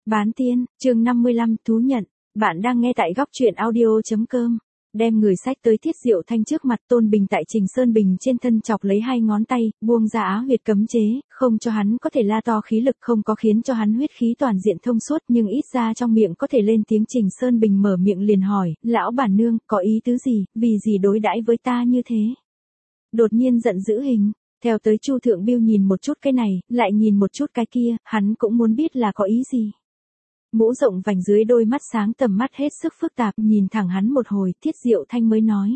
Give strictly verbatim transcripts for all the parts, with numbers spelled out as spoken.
Bán tiên, chương năm mươi lăm, thú nhận. Bạn đang nghe tại góc truyện audio.com. Đem người sách tới Thiết Diệu Thanh trước mặt Tôn Bình tại Trình Sơn Bình trên thân chọc lấy hai ngón tay, buông ra áo huyệt cấm chế, không cho hắn có thể la to khí lực, không có khiến cho hắn huyết khí toàn diện thông suốt, nhưng ít ra trong miệng có thể lên tiếng. Trình Sơn Bình mở miệng liền hỏi, lão bản nương, có ý tứ gì, vì gì đối đãi với ta như thế? Đột nhiên giận dữ hình. Theo tới Chu Thượng Biêu nhìn một chút cái này, lại nhìn một chút cái kia, hắn cũng muốn biết là có ý gì. Mũ rộng vành dưới đôi mắt sáng tầm mắt hết sức phức tạp, nhìn thẳng hắn một hồi, Thiết Diệu Thanh mới nói.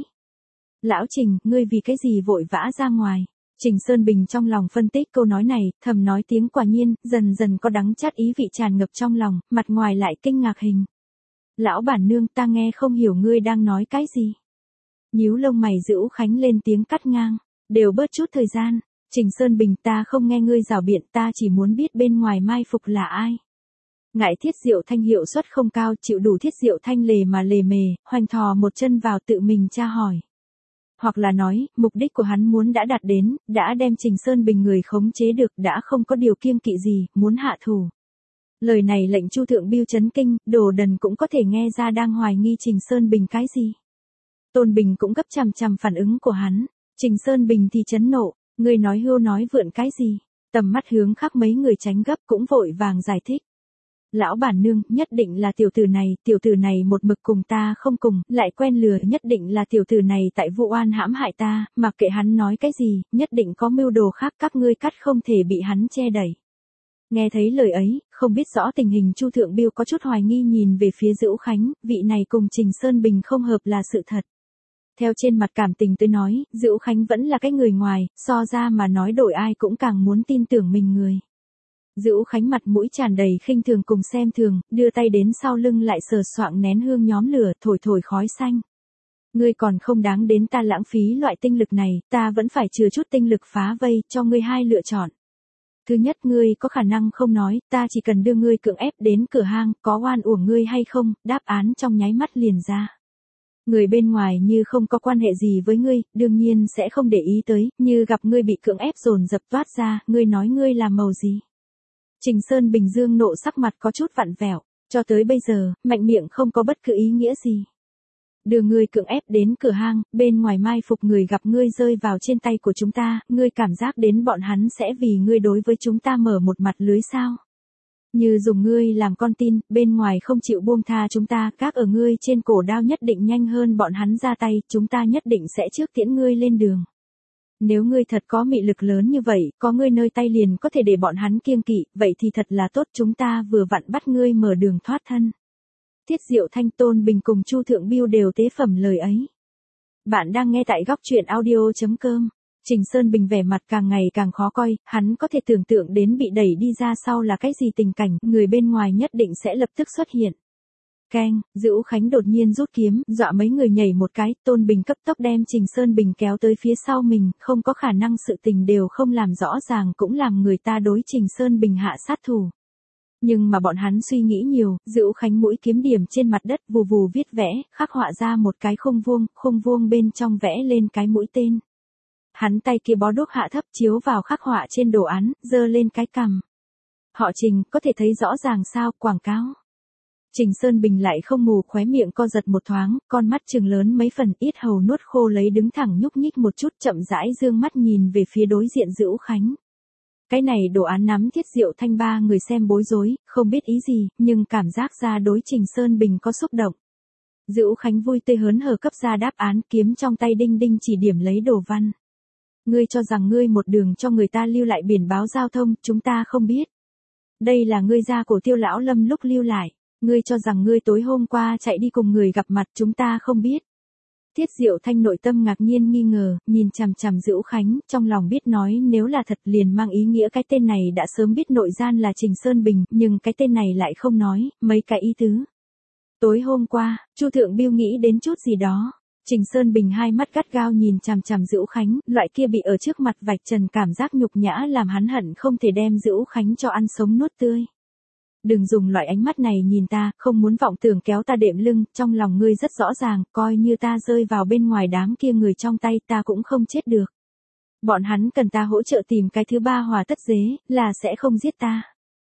Lão Trình, ngươi vì cái gì vội vã ra ngoài? Trình Sơn Bình trong lòng phân tích câu nói này, thầm nói tiếng quả nhiên, dần dần có đắng chát ý vị tràn ngập trong lòng, mặt ngoài lại kinh ngạc hình. Lão bản nương, ta nghe không hiểu ngươi đang nói cái gì. Nhíu lông mày Dữ Khánh lên tiếng cắt ngang, đều bớt chút thời gian. Trình Sơn Bình, ta không nghe ngươi rảo biện, ta chỉ muốn biết bên ngoài mai phục là ai. Ngại Thiết Diệu Thanh hiệu suất không cao, chịu đủ Thiết Diệu Thanh lề mà lề mề, hoành thò một chân vào tự mình tra hỏi. Hoặc là nói, mục đích của hắn muốn đã đạt đến, đã đem Trình Sơn Bình người khống chế được, đã không có điều kiêng kỵ gì, muốn hạ thủ. Lời này lệnh Chu Thượng Biêu chấn kinh, Đồ Đần cũng có thể nghe ra đang hoài nghi Trình Sơn Bình cái gì. Tôn Bình cũng gấp chằm chằm phản ứng của hắn. Trình Sơn Bình thì chấn nộ, người nói hưu nói vượn cái gì, tầm mắt hướng khác mấy người tránh gấp cũng vội vàng giải thích. Lão bản nương, nhất định là tiểu tử này, tiểu tử này một mực cùng ta không cùng, lại quen lừa, nhất định là tiểu tử này tại vụ oan hãm hại ta, mặc kệ hắn nói cái gì, nhất định có mưu đồ khác, các ngươi cắt không thể bị hắn che đẩy. Nghe thấy lời ấy, không biết rõ tình hình Chu Thượng Biêu có chút hoài nghi nhìn về phía Dữ Khánh, vị này cùng Trình Sơn Bình không hợp là sự thật. Theo trên mặt cảm tình tôi nói, Dữ Khánh vẫn là cái người ngoài, so ra mà nói đổi ai cũng càng muốn tin tưởng mình người. Dữ Khánh mặt mũi tràn đầy khinh thường cùng xem thường, đưa tay đến sau lưng lại sờ soạng nén hương nhóm lửa, thổi thổi khói xanh. Ngươi còn không đáng đến ta lãng phí loại tinh lực này, ta vẫn phải chừa chút tinh lực phá vây, cho ngươi hai lựa chọn. Thứ nhất, ngươi có khả năng không nói, ta chỉ cần đưa ngươi cưỡng ép đến cửa hang, có oan uổng ngươi hay không, đáp án trong nháy mắt liền ra. Người bên ngoài như không có quan hệ gì với ngươi, đương nhiên sẽ không để ý tới, như gặp ngươi bị cưỡng ép dồn dập toát ra, ngươi nói ngươi làm màu gì. Trình Sơn Bình dương nộ sắc mặt có chút vặn vẹo, cho tới bây giờ, mạnh miệng không có bất cứ ý nghĩa gì. Đưa ngươi cưỡng ép đến cửa hang, bên ngoài mai phục người gặp ngươi rơi vào trên tay của chúng ta, ngươi cảm giác đến bọn hắn sẽ vì ngươi đối với chúng ta mở một mặt lưới sao. Như dùng ngươi làm con tin, bên ngoài không chịu buông tha chúng ta, các ở ngươi trên cổ đao nhất định nhanh hơn bọn hắn ra tay, chúng ta nhất định sẽ trước tiễn ngươi lên đường. Nếu ngươi thật có mị lực lớn như vậy, có ngươi nơi tay liền có thể để bọn hắn kiêng kỵ, vậy thì thật là tốt, chúng ta vừa vặn bắt ngươi mở đường thoát thân. Thiết Diệu Thanh, Tôn Bình cùng Chu Thượng Biêu đều tế phẩm lời ấy. Bạn đang nghe tại góc truyện audio.com. Trình Sơn Bình vẻ mặt càng ngày càng khó coi, hắn có thể tưởng tượng đến bị đẩy đi ra sau là cái gì tình cảnh, người bên ngoài nhất định sẽ lập tức xuất hiện. Keng, Dữ Khánh đột nhiên rút kiếm, dọa mấy người nhảy một cái, Tôn Bình cấp tốc đem Trình Sơn Bình kéo tới phía sau mình, không có khả năng sự tình đều không làm rõ ràng cũng làm người ta đối Trình Sơn Bình hạ sát thủ. Nhưng mà bọn hắn suy nghĩ nhiều, Dữ Khánh mũi kiếm điểm trên mặt đất vù vù viết vẽ, khắc họa ra một cái khung vuông, khung vuông bên trong vẽ lên cái mũi tên. Hắn tay kia bó đuốc hạ thấp chiếu vào khắc họa trên đồ án, giơ lên cái cằm. Họ Trình, có thể thấy rõ ràng sao, quảng cáo. Trình Sơn Bình lại không mù, khóe miệng co giật một thoáng, con mắt trừng lớn mấy phần, yết hầu nuốt khô lấy đứng thẳng nhúc nhích một chút, chậm rãi dương mắt nhìn về phía đối diện Dữ Khánh. Cái này đồ án nắm Thiết Diệu Thanh ba người xem bối rối, không biết ý gì, nhưng cảm giác ra đối Trình Sơn Bình có xúc động. Dữ Khánh vui tươi hớn hở cấp ra đáp án, kiếm trong tay đinh đinh chỉ điểm lấy đồ văn. Ngươi cho rằng ngươi một đường cho người ta lưu lại biển báo giao thông, chúng ta không biết. Đây là ngươi ra cổ Tiêu lão Lâm lúc lưu lại. Ngươi cho rằng ngươi tối hôm qua chạy đi cùng người gặp mặt, chúng ta không biết. Thiết Diệu Thanh nội tâm ngạc nhiên nghi ngờ, nhìn chằm chằm Dữ Khánh, trong lòng biết nói nếu là thật liền mang ý nghĩa cái tên này đã sớm biết nội gian là Trình Sơn Bình, nhưng cái tên này lại không nói, mấy cái ý tứ. Tối hôm qua, Chu Thượng Biêu nghĩ đến chút gì đó. Trình Sơn Bình hai mắt gắt gao nhìn chằm chằm Dữ Khánh, loại kia bị ở trước mặt vạch trần cảm giác nhục nhã làm hắn hận không thể đem Dữ Khánh cho ăn sống nuốt tươi. Đừng dùng loại ánh mắt này nhìn ta, không muốn vọng tưởng kéo ta đệm lưng, trong lòng ngươi rất rõ ràng, coi như ta rơi vào bên ngoài đám kia người trong tay ta cũng không chết được. Bọn hắn cần ta hỗ trợ tìm cái thứ ba hòa tất dế, là sẽ không giết ta.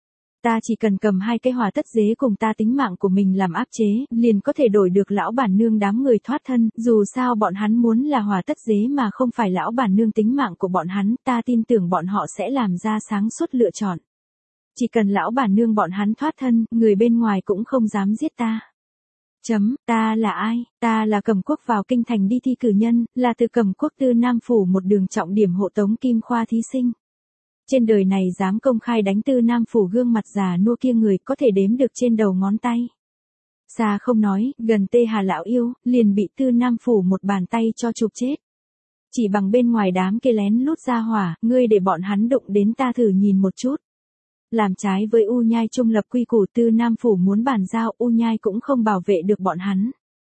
Ta chỉ cần cầm hai cái hỏa tất dế cùng ta tính mạng của mình làm áp chế, liền có thể đổi được lão bản nương đám người thoát thân, dù sao bọn hắn muốn là hỏa tất dế mà không phải lão bản nương tính mạng của bọn hắn, ta tin tưởng bọn họ sẽ làm ra sáng suốt lựa chọn. Chỉ cần lão bản nương bọn hắn thoát thân, người bên ngoài cũng không dám giết ta. Chấm, ta là ai? Ta là Cẩm Quốc vào kinh thành đi thi cử nhân, là từ Cẩm Quốc Tư Nam Phủ một đường trọng điểm hộ tống Kim Khoa thí sinh. Trên đời này dám công khai đánh Tư Nam Phủ gương mặt già nua kia người có thể đếm được trên đầu ngón tay. Xa không nói, gần tê hà lão yêu, liền bị Tư Nam Phủ một bàn tay cho chụp chết. Chỉ bằng bên ngoài đám kia lén lút ra hỏa, ngươi để bọn hắn đụng đến ta thử nhìn một chút. Làm trái với U Nhai trung lập quy củ Tư Nam Phủ muốn bàn giao, U Nhai cũng không bảo vệ được bọn hắn.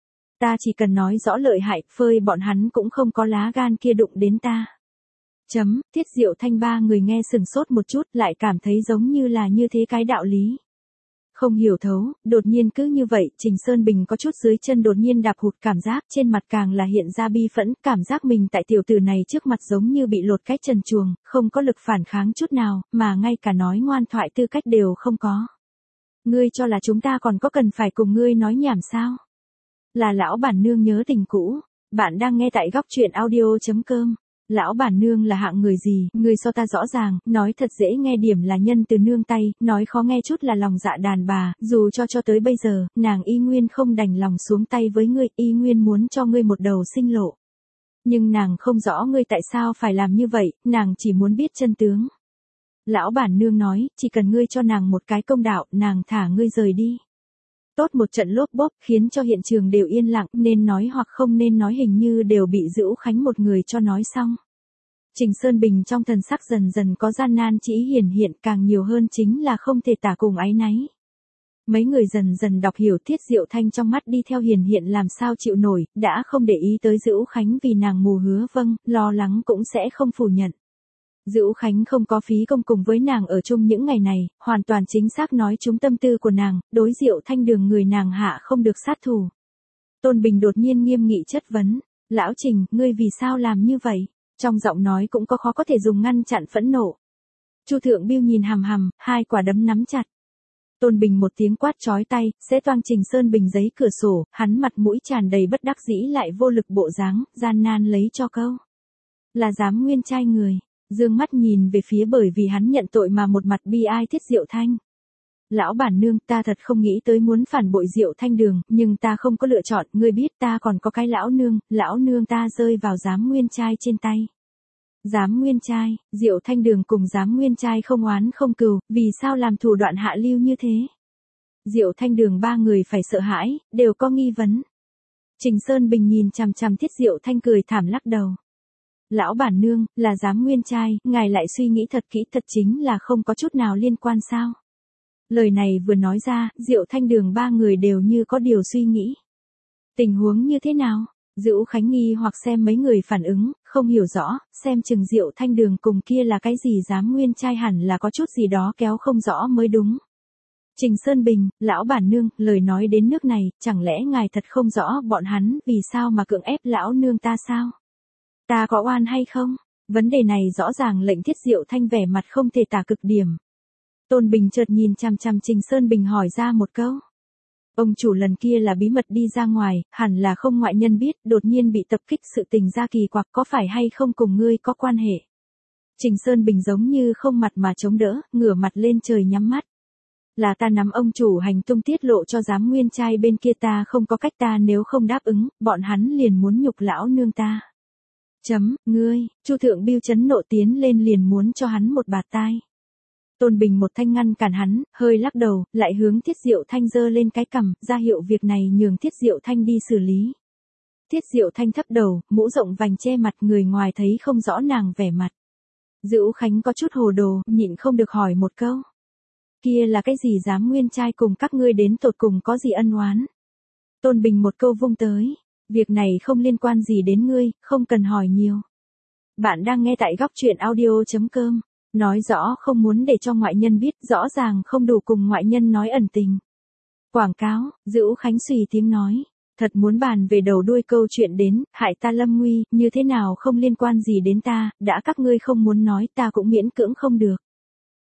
Ta chỉ cần nói rõ lợi hại, phơi bọn hắn cũng không có lá gan kia đụng đến ta. Chấm, Tiết Diệu Thanh ba người nghe sừng sốt một chút, lại cảm thấy giống như là như thế cái đạo lý. Không hiểu thấu, đột nhiên cứ như vậy, Trình Sơn Bình có chút dưới chân đột nhiên đạp hụt cảm giác, trên mặt càng là hiện ra bi phẫn, cảm giác mình tại tiểu tử này trước mặt giống như bị lột cái trần truồng, không có lực phản kháng chút nào, mà ngay cả nói ngoan thoại tư cách đều không có. Ngươi cho là chúng ta còn có cần phải cùng ngươi nói nhảm sao? Là lão bản nương nhớ tình cũ, bạn đang nghe tại góc truyện audio chấm com. Lão bản nương là hạng người gì, người so ta rõ ràng, nói thật dễ nghe điểm là nhân từ nương tay, nói khó nghe chút là lòng dạ đàn bà, dù cho cho tới bây giờ, nàng y nguyên không đành lòng xuống tay với ngươi, y nguyên muốn cho ngươi một đầu sinh lộ. Nhưng nàng không rõ ngươi tại sao phải làm như vậy, nàng chỉ muốn biết chân tướng. Lão bản nương nói, chỉ cần ngươi cho nàng một cái công đạo, nàng thả ngươi rời đi. Tốt một trận lốp bốp, khiến cho hiện trường đều yên lặng, nên nói hoặc không nên nói hình như đều bị Dữu Khánh một người cho nói xong. Trình Sơn Bình trong thần sắc dần dần có gian nan chỉ hiển hiện, càng nhiều hơn chính là không thể tả cùng áy náy. Mấy người dần dần đọc hiểu Tiết Diệu Thanh trong mắt đi theo hiển hiện làm sao chịu nổi, đã không để ý tới Dữu Khánh vì nàng mù hứa vâng, lo lắng cũng sẽ không phủ nhận. Dữu Khánh không có phí công cùng với nàng ở chung những ngày này, hoàn toàn chính xác nói trúng tâm tư của nàng, đối Diệu Thanh đường người nàng hạ không được sát thủ. Tôn Bình đột nhiên nghiêm nghị chất vấn, lão Trình, ngươi vì sao làm như vậy? Trong giọng nói cũng có khó có thể dùng ngăn chặn phẫn nộ. Chu Thượng Biêu nhìn hằm hằm, hai quả đấm nắm chặt. Tôn Bình một tiếng quát chói tay, sẽ toang Trình Sơn Bình giấy cửa sổ, hắn mặt mũi tràn đầy bất đắc dĩ lại vô lực bộ dáng, gian nan lấy cho câu. Là dám nguyên trai người. Dương mắt nhìn về phía bởi vì hắn nhận tội mà một mặt bi ai Tiết Diệu Thanh. Lão bản nương, ta thật không nghĩ tới muốn phản bội Diệu Thanh đường, nhưng ta không có lựa chọn, ngươi biết ta còn có cái lão nương, lão nương ta rơi vào giám nguyên trai trên tay. Giám nguyên trai, Diệu Thanh đường cùng giám nguyên trai không oán không cừu, vì sao làm thủ đoạn hạ lưu như thế? Diệu Thanh đường ba người phải sợ hãi, đều có nghi vấn. Trình Sơn Bình nhìn chằm chằm Tiết Diệu Thanh cười thảm lắc đầu. Lão bản nương, là giám nguyên trai, ngài lại suy nghĩ thật kỹ thật chính là không có chút nào liên quan sao. Lời này vừa nói ra, Diệu Thanh đường ba người đều như có điều suy nghĩ. Tình huống như thế nào? Dữu Khánh nghi hoặc xem mấy người phản ứng, không hiểu rõ, xem chừng Diệu Thanh đường cùng kia là cái gì giám nguyên trai hẳn là có chút gì đó kéo không rõ mới đúng. Trình Sơn Bình, lão bản nương, lời nói đến nước này, chẳng lẽ ngài thật không rõ bọn hắn vì sao mà cưỡng ép lão nương ta sao? Ta có oan hay không? Vấn đề này rõ ràng lệnh Tiết Diệu Thanh vẻ mặt không thể tả cực điểm. Tôn Bình chợt nhìn chằm chằm Trình Sơn Bình hỏi ra một câu. Ông chủ lần kia là bí mật đi ra ngoài, hẳn là không ngoại nhân biết, đột nhiên bị tập kích sự tình ra kỳ quặc có phải hay không cùng ngươi có quan hệ. Trình Sơn Bình giống như không mặt mà chống đỡ, ngửa mặt lên trời nhắm mắt. Là ta nắm ông chủ hành tung tiết lộ cho giám nguyên trai bên kia ta không có cách ta nếu không đáp ứng, bọn hắn liền muốn nhục lão nương ta. Chấm, ngươi, Chu Thượng Biêu chấn nộ tiến lên liền muốn cho hắn một bạt tai. Tôn Bình một thanh ngăn cản hắn, hơi lắc đầu, lại hướng Tiết Diệu Thanh giơ lên cái cằm, ra hiệu việc này nhường Tiết Diệu Thanh đi xử lý. Tiết Diệu Thanh thấp đầu, mũ rộng vành che mặt người ngoài thấy không rõ nàng vẻ mặt. Dữu Khánh có chút hồ đồ, nhịn không được hỏi một câu. Kia là cái gì dám nguyên trai cùng các ngươi đến tột cùng có gì ân oán? Tôn Bình một câu vung tới. Việc này không liên quan gì đến ngươi, không cần hỏi nhiều. Bạn đang nghe tại góc truyện audio chấm com. Nói rõ không muốn để cho ngoại nhân biết, rõ ràng không đủ cùng ngoại nhân nói ẩn tình. Quảng cáo, Dữu Khánh xùy tiếng nói. Thật muốn bàn về đầu đuôi câu chuyện đến, hại ta lâm nguy, như thế nào không liên quan gì đến ta, đã các ngươi không muốn nói ta cũng miễn cưỡng không được.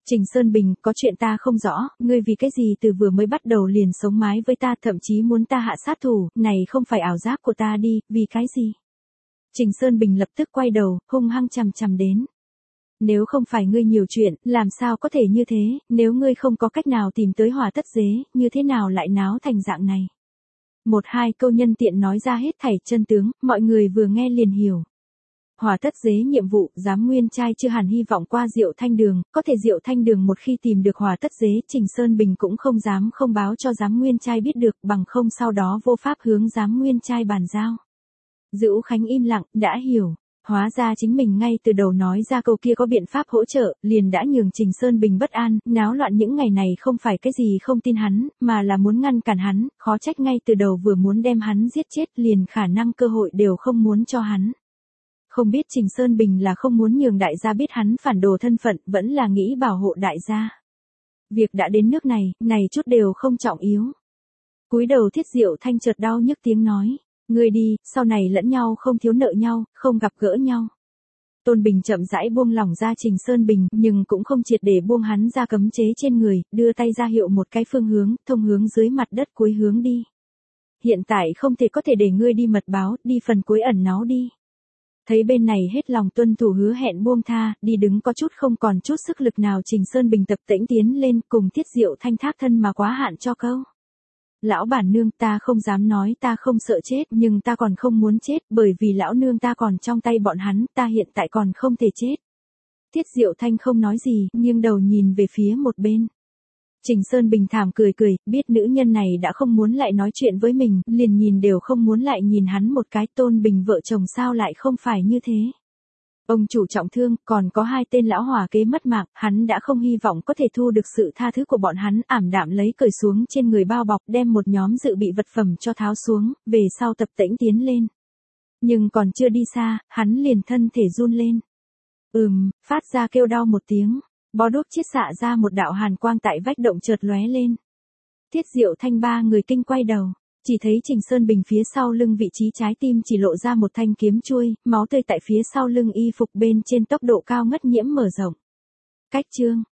Trình Sơn Bình, có chuyện ta không rõ, ngươi vì cái gì từ vừa mới bắt đầu liền sống mái với ta, thậm chí muốn ta hạ sát thủ, này không phải ảo giác của ta đi, vì cái gì? Trình Sơn Bình lập tức quay đầu, hung hăng chằm chằm đến. Nếu không phải ngươi nhiều chuyện, làm sao có thể như thế, nếu ngươi không có cách nào tìm tới Hỏa Tất Dế, như thế nào lại náo thành dạng này? Một hai câu nhân tiện nói ra hết thảy chân tướng, mọi người vừa nghe liền hiểu. Hỏa Tất Dế nhiệm vụ, Giám Nguyên Trai chưa hẳn hy vọng qua Diệu Thanh Đường, có thể Diệu Thanh Đường một khi tìm được Hỏa Tất Dế, Trình Sơn Bình cũng không dám không báo cho Giám Nguyên Trai biết được, bằng không sau đó vô pháp hướng Giám Nguyên Trai bàn giao. Dữ Khánh im lặng, đã hiểu. Hóa ra chính mình ngay từ đầu nói ra câu kia có biện pháp hỗ trợ, liền đã nhường Trình Sơn Bình bất an, náo loạn những ngày này không phải cái gì không tin hắn, mà là muốn ngăn cản hắn, khó trách ngay từ đầu vừa muốn đem hắn giết chết liền khả năng cơ hội đều không muốn cho hắn. Không biết Trình Sơn Bình là không muốn nhường đại gia biết hắn phản đồ thân phận, vẫn là nghĩ bảo hộ đại gia. Việc đã đến nước này, này chút đều không trọng yếu. Cúi đầu Thiết Diệu Thanh chợt đau nhức tiếng nói. Ngươi đi, sau này lẫn nhau không thiếu nợ nhau, không gặp gỡ nhau. Tôn Bình chậm rãi buông lỏng ra Trình Sơn Bình, nhưng cũng không triệt để buông hắn ra cấm chế trên người, đưa tay ra hiệu một cái phương hướng, thông hướng dưới mặt đất cuối hướng đi. Hiện tại không thể có thể để ngươi đi mật báo, đi phần cuối ẩn náu đi. Thấy bên này hết lòng tuân thủ hứa hẹn buông tha, đi đứng có chút không còn chút sức lực nào, Trình Sơn Bình tập tễnh tiến lên cùng Thiết Diệu Thanh thác thân mà quá hạn cho câu. Lão bản nương, ta không dám nói ta không sợ chết, nhưng ta còn không muốn chết, bởi vì lão nương ta còn trong tay bọn hắn, ta hiện tại còn không thể chết. Thiết Diệu Thanh không nói gì, nhưng đầu nhìn về phía một bên. Trình Sơn Bình thảm cười cười, biết nữ nhân này đã không muốn lại nói chuyện với mình, liền nhìn đều không muốn lại nhìn hắn một cái. Tôn Bình vợ chồng sao lại không phải như thế. Ông chủ trọng thương, còn có hai tên lão hỏa kế mất mạng, hắn đã không hy vọng có thể thu được sự tha thứ của bọn hắn, ảm đạm lấy cởi xuống trên người bao bọc, đem một nhóm dự bị vật phẩm cho tháo xuống, về sau tập tễnh tiến lên. Nhưng còn chưa đi xa, hắn liền thân thể run lên. Ừm, phát ra kêu đau một tiếng, bó đuốc chiết xạ ra một đạo hàn quang tại vách động chợt lóe lên. Thiết Diệu Thanh ba người kinh quay đầu. Chỉ thấy Trình Sơn Bình phía sau lưng vị trí trái tim chỉ lộ ra một thanh kiếm chuôi, máu tươi tại phía sau lưng y phục bên trên tốc độ cao ngất nhiễm mở rộng. Cách chương